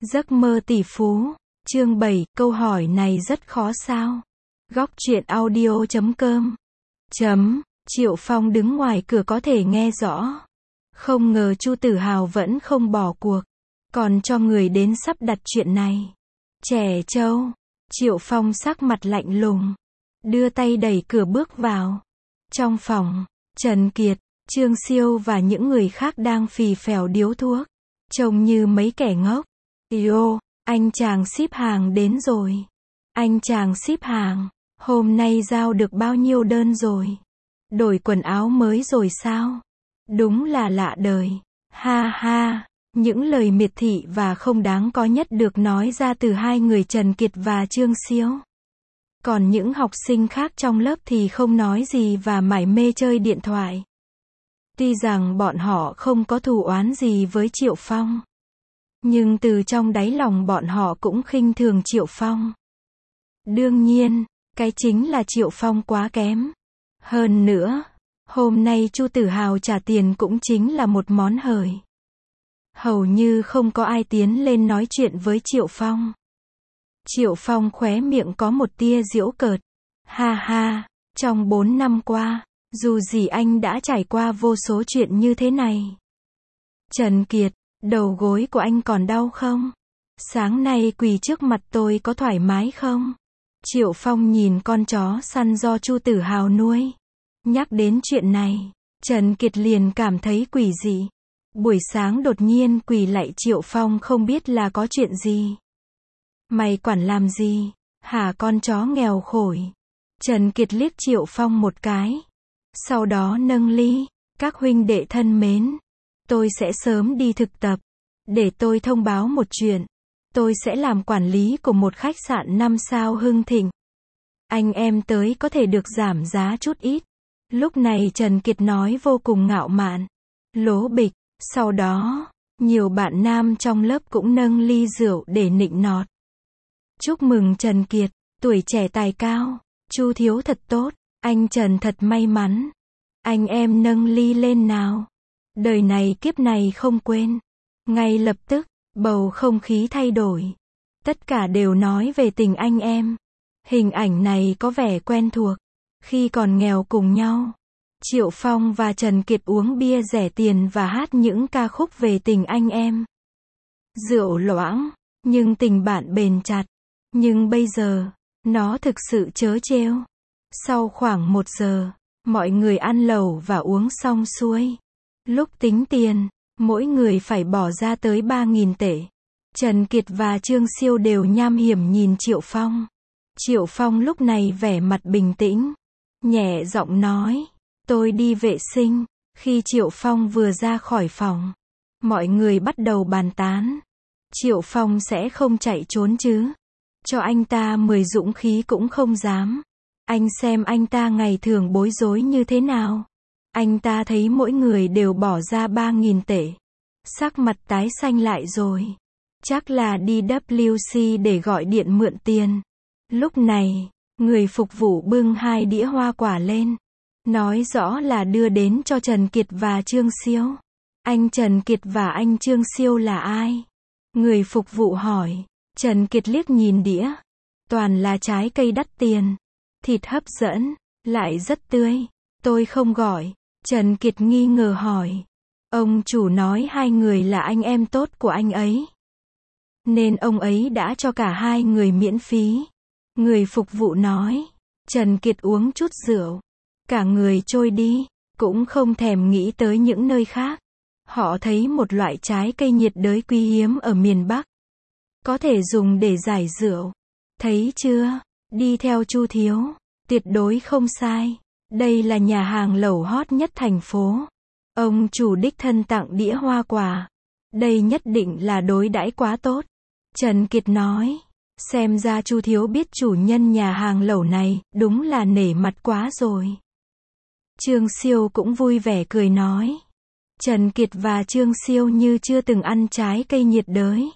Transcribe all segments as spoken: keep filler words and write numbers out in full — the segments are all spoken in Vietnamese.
Giấc mơ tỷ phú. Chương bảy, câu hỏi này rất khó sao? Góc truyện audio chấm com. Chấm, Triệu Phong đứng ngoài cửa có thể nghe rõ. Không ngờ Chu Tử Hào vẫn không bỏ cuộc, còn cho người đến sắp đặt chuyện này. Trẻ trâu. Triệu Phong sắc mặt lạnh lùng, đưa tay đẩy cửa bước vào. Trong phòng, Trần Kiệt, Trương Siêu và những người khác đang phì phèo điếu thuốc, trông như mấy kẻ ngốc. Yo, anh chàng ship hàng đến rồi. Anh chàng ship hàng, hôm nay giao được bao nhiêu đơn rồi? Đổi quần áo mới rồi sao? Đúng là lạ đời. Ha ha, những lời miệt thị và không đáng có nhất được nói ra từ hai người Trần Kiệt và Trương Siêu. Còn những học sinh khác trong lớp thì không nói gì và mải mê chơi điện thoại. Tuy rằng bọn họ không có thù oán gì với Triệu Phong, nhưng từ trong đáy lòng bọn họ cũng khinh thường Triệu Phong. Đương nhiên, cái chính là Triệu Phong quá kém. Hơn nữa, hôm nay Chu Tử Hào trả tiền cũng chính là một món hời. Hầu như không có ai tiến lên nói chuyện với Triệu Phong. Triệu Phong khóe miệng có một tia giễu cợt. Ha ha, trong bốn năm qua, dù gì anh đã trải qua vô số chuyện như thế này. Trần Kiệt, đầu gối của anh còn đau không? Sáng nay quỳ trước mặt tôi có thoải mái không? Triệu Phong nhìn con chó săn do Chu Tử Hào nuôi. Nhắc đến chuyện này, Trần Kiệt liền cảm thấy quỷ dị. Buổi sáng đột nhiên quỳ lạy Triệu Phong không biết là có chuyện gì. Mày quản làm gì, hả con chó nghèo khổi? Trần Kiệt liếc Triệu Phong một cái. Sau đó nâng ly. Các huynh đệ thân mến, tôi sẽ sớm đi thực tập. Để tôi thông báo một chuyện. Tôi sẽ làm quản lý của một khách sạn năm sao hưng thịnh. Anh em tới có thể được giảm giá chút ít. Lúc này Trần Kiệt nói vô cùng ngạo mạn. Lố bịch. Sau đó, nhiều bạn nam trong lớp cũng nâng ly rượu để nịnh nọt. Chúc mừng Trần Kiệt, tuổi trẻ tài cao. Chu thiếu thật tốt, anh Trần thật may mắn. Anh em nâng ly lên nào. Đời này kiếp này không quên. Ngay lập tức, bầu không khí thay đổi. Tất cả đều nói về tình anh em. Hình ảnh này có vẻ quen thuộc. Khi còn nghèo cùng nhau, Triệu Phong và Trần Kiệt uống bia rẻ tiền và hát những ca khúc về tình anh em. Rượu loãng, nhưng tình bạn bền chặt. Nhưng bây giờ, nó thực sự trớ trêu. Sau khoảng một giờ, mọi người ăn lẩu và uống xong xuôi. Lúc tính tiền, mỗi người phải bỏ ra tới ba nghìn tệ. Trần Kiệt và Trương Siêu đều nham hiểm nhìn Triệu Phong. Triệu Phong lúc này vẻ mặt bình tĩnh, nhẹ giọng nói, tôi đi vệ sinh. Khi Triệu Phong vừa ra khỏi phòng, mọi người bắt đầu bàn tán. Triệu Phong sẽ không chạy trốn chứ? Cho anh ta mười dũng khí cũng không dám. Anh xem anh ta ngày thường bối rối như thế nào. Anh ta thấy mỗi người đều bỏ ra ba nghìn tệ. Sắc mặt tái xanh lại rồi. Chắc là đi W C để gọi điện mượn tiền. Lúc này, người phục vụ bưng hai đĩa hoa quả lên. Nói rõ là đưa đến cho Trần Kiệt và Trương Siêu. Anh Trần Kiệt và anh Trương Siêu là ai? Người phục vụ hỏi. Trần Kiệt liếc nhìn đĩa. Toàn là trái cây đắt tiền. Thịt hấp dẫn, lại rất tươi. Tôi không gọi. Trần Kiệt nghi ngờ hỏi. Ông chủ nói hai người là anh em tốt của anh ấy, nên ông ấy đã cho cả hai người miễn phí. Người phục vụ nói. Trần Kiệt uống chút rượu. Cả người trôi đi, cũng không thèm nghĩ tới những nơi khác. Họ thấy một loại trái cây nhiệt đới quý hiếm ở miền Bắc. Có thể dùng để giải rượu. Thấy chưa? Đi theo Chu thiếu. Tuyệt đối không sai. Đây là nhà hàng lẩu hot nhất thành phố. Ông chủ đích thân tặng đĩa hoa quả. Đây nhất định là đối đãi quá tốt. Trần Kiệt nói. Xem ra Chu thiếu biết chủ nhân nhà hàng lẩu này, đúng là nể mặt quá rồi. Trương Siêu cũng vui vẻ cười nói. Trần Kiệt và Trương Siêu như chưa từng ăn trái cây nhiệt đới.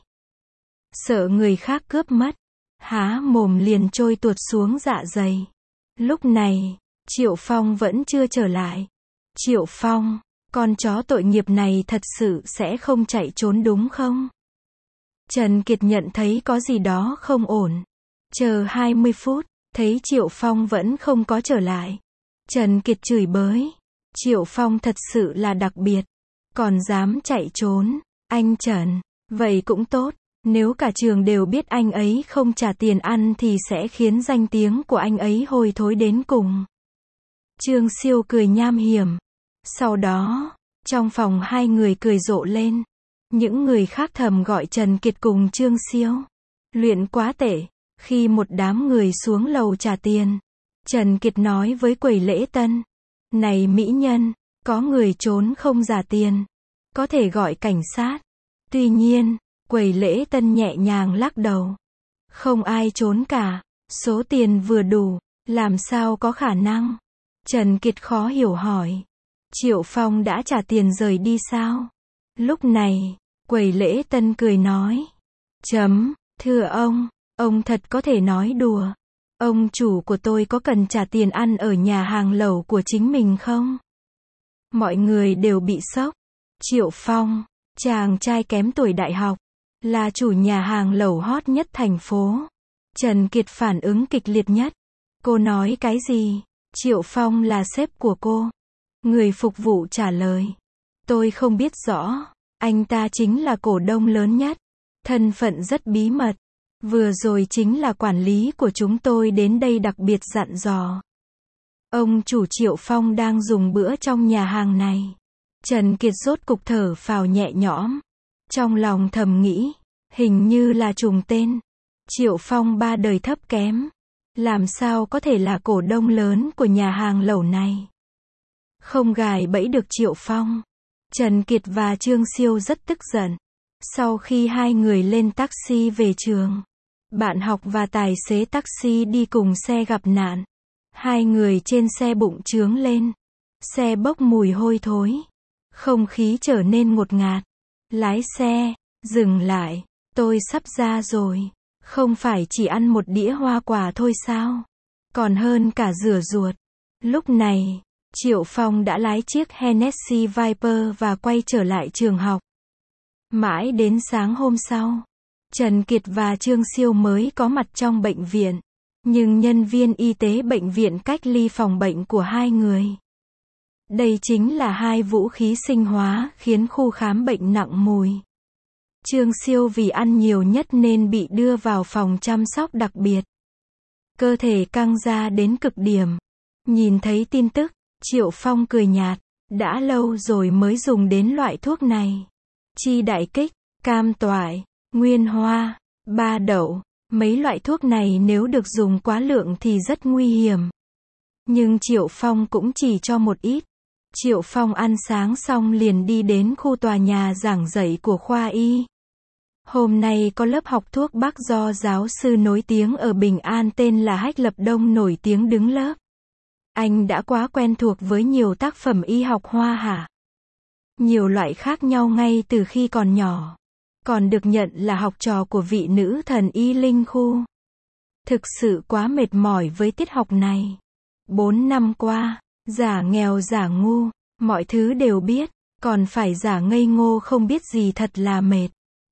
Sợ người khác cướp mất. Há mồm liền trôi tuột xuống dạ dày. Lúc này, Triệu Phong vẫn chưa trở lại. Triệu Phong, con chó tội nghiệp này thật sự sẽ không chạy trốn đúng không? Trần Kiệt nhận thấy có gì đó không ổn. Chờ hai mươi phút, thấy Triệu Phong vẫn không có trở lại. Trần Kiệt chửi bới. Triệu Phong thật sự là đặc biệt. Còn dám chạy trốn. Anh Trần, vậy cũng tốt. Nếu cả trường đều biết anh ấy không trả tiền ăn thì sẽ khiến danh tiếng của anh ấy hôi thối đến cùng. Trương Siêu cười nham hiểm. Sau đó, trong phòng hai người cười rộ lên. Những người khác thầm gọi Trần Kiệt cùng Trương Siêu. Luyện quá tệ. Khi một đám người xuống lầu trả tiền, Trần Kiệt nói với quầy lễ tân. Này mỹ nhân, có người trốn không trả tiền. Có thể gọi cảnh sát. Tuy nhiên, quầy lễ tân nhẹ nhàng lắc đầu. Không ai trốn cả. Số tiền vừa đủ. Làm sao có khả năng? Trần Kiệt khó hiểu hỏi. Triệu Phong đã trả tiền rời đi sao? Lúc này, quầy lễ tân cười nói. Chấm, thưa ông, ông thật có thể nói đùa. Ông chủ của tôi có cần trả tiền ăn ở nhà hàng lẩu của chính mình không? Mọi người đều bị sốc. Triệu Phong, chàng trai kém tuổi đại học, là chủ nhà hàng lẩu hot nhất thành phố. Trần Kiệt phản ứng kịch liệt nhất. Cô nói cái gì? Triệu Phong là sếp của cô. Người phục vụ trả lời. Tôi không biết rõ. Anh ta chính là cổ đông lớn nhất. Thân phận rất bí mật. Vừa rồi chính là quản lý của chúng tôi đến đây đặc biệt dặn dò. Ông chủ Triệu Phong đang dùng bữa trong nhà hàng này. Trần Kiệt rốt cục thở phào nhẹ nhõm. Trong lòng thầm nghĩ. Hình như là trùng tên. Triệu Phong ba đời thấp kém. Làm sao có thể là cổ đông lớn của nhà hàng lẩu này? Không gài bẫy được Triệu Phong. Trần Kiệt và Trương Siêu rất tức giận. Sau khi hai người lên taxi về trường, bạn học và tài xế taxi đi cùng xe gặp nạn. Hai người trên xe bụng trướng lên. Xe bốc mùi hôi thối. Không khí trở nên ngột ngạt. Lái xe, dừng lại. Tôi sắp ra rồi. Không phải chỉ ăn một đĩa hoa quả thôi sao? Còn hơn cả rửa ruột. Lúc này, Triệu Phong đã lái chiếc Hennessy Viper và quay trở lại trường học. Mãi đến sáng hôm sau, Trần Kiệt và Trương Siêu mới có mặt trong bệnh viện. Nhưng nhân viên y tế bệnh viện cách ly phòng bệnh của hai người. Đây chính là hai vũ khí sinh hóa khiến khu khám bệnh nặng mùi. Trương Siêu vì ăn nhiều nhất nên bị đưa vào phòng chăm sóc đặc biệt. Cơ thể căng ra đến cực điểm. Nhìn thấy tin tức, Triệu Phong cười nhạt. Đã lâu rồi mới dùng đến loại thuốc này. Chi đại kích, cam toại, nguyên hoa, ba đậu. Mấy loại thuốc này nếu được dùng quá lượng thì rất nguy hiểm. Nhưng Triệu Phong cũng chỉ cho một ít. Triệu Phong ăn sáng xong liền đi đến khu tòa nhà giảng dạy của khoa y. Hôm nay có lớp học thuốc bắc do giáo sư nổi tiếng ở Bình An tên là Hách Lập Đông nổi tiếng đứng lớp. Anh đã quá quen thuộc với nhiều tác phẩm y học hoa hạ. Nhiều loại khác nhau ngay từ khi còn nhỏ. Còn được nhận là học trò của vị nữ thần y Linh Khu. Thực sự quá mệt mỏi với tiết học này. Bốn năm qua, giả nghèo giả ngu, mọi thứ đều biết, còn phải giả ngây ngô không biết gì thật là mệt.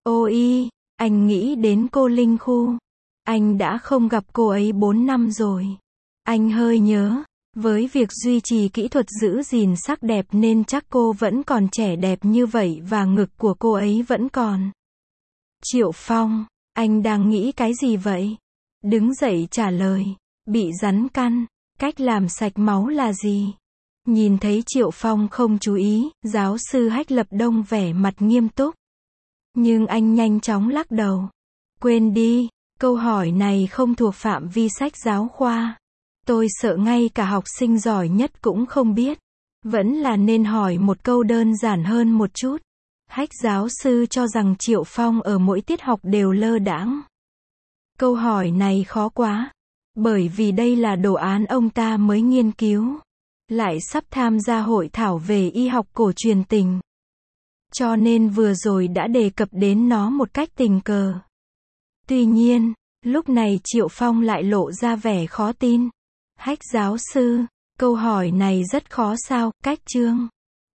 Ôi, anh nghĩ đến cô Linh Khu. Anh đã không gặp cô ấy bốn năm rồi. Anh hơi nhớ, với việc duy trì kỹ thuật giữ gìn sắc đẹp nên chắc cô vẫn còn trẻ đẹp như vậy và ngực của cô ấy vẫn còn. Triệu Phong, anh đang nghĩ cái gì vậy? Đứng dậy trả lời, bị rắn căn, cách làm sạch máu là gì? Nhìn thấy Triệu Phong không chú ý, giáo sư Hách Lập Đông vẻ mặt nghiêm túc. Nhưng anh nhanh chóng lắc đầu. Quên đi, câu hỏi này không thuộc phạm vi sách giáo khoa. Tôi sợ ngay cả học sinh giỏi nhất cũng không biết. Vẫn là nên hỏi một câu đơn giản hơn một chút. Hách giáo sư cho rằng Triệu Phong ở mỗi tiết học đều lơ đãng. Câu hỏi này khó quá. Bởi vì đây là đồ án ông ta mới nghiên cứu. Lại sắp tham gia hội thảo về y học cổ truyền tình. Cho nên vừa rồi đã đề cập đến nó một cách tình cờ. Tuy nhiên, lúc này Triệu Phong lại lộ ra vẻ khó tin. Hách giáo sư, câu hỏi này rất khó sao, cách chương.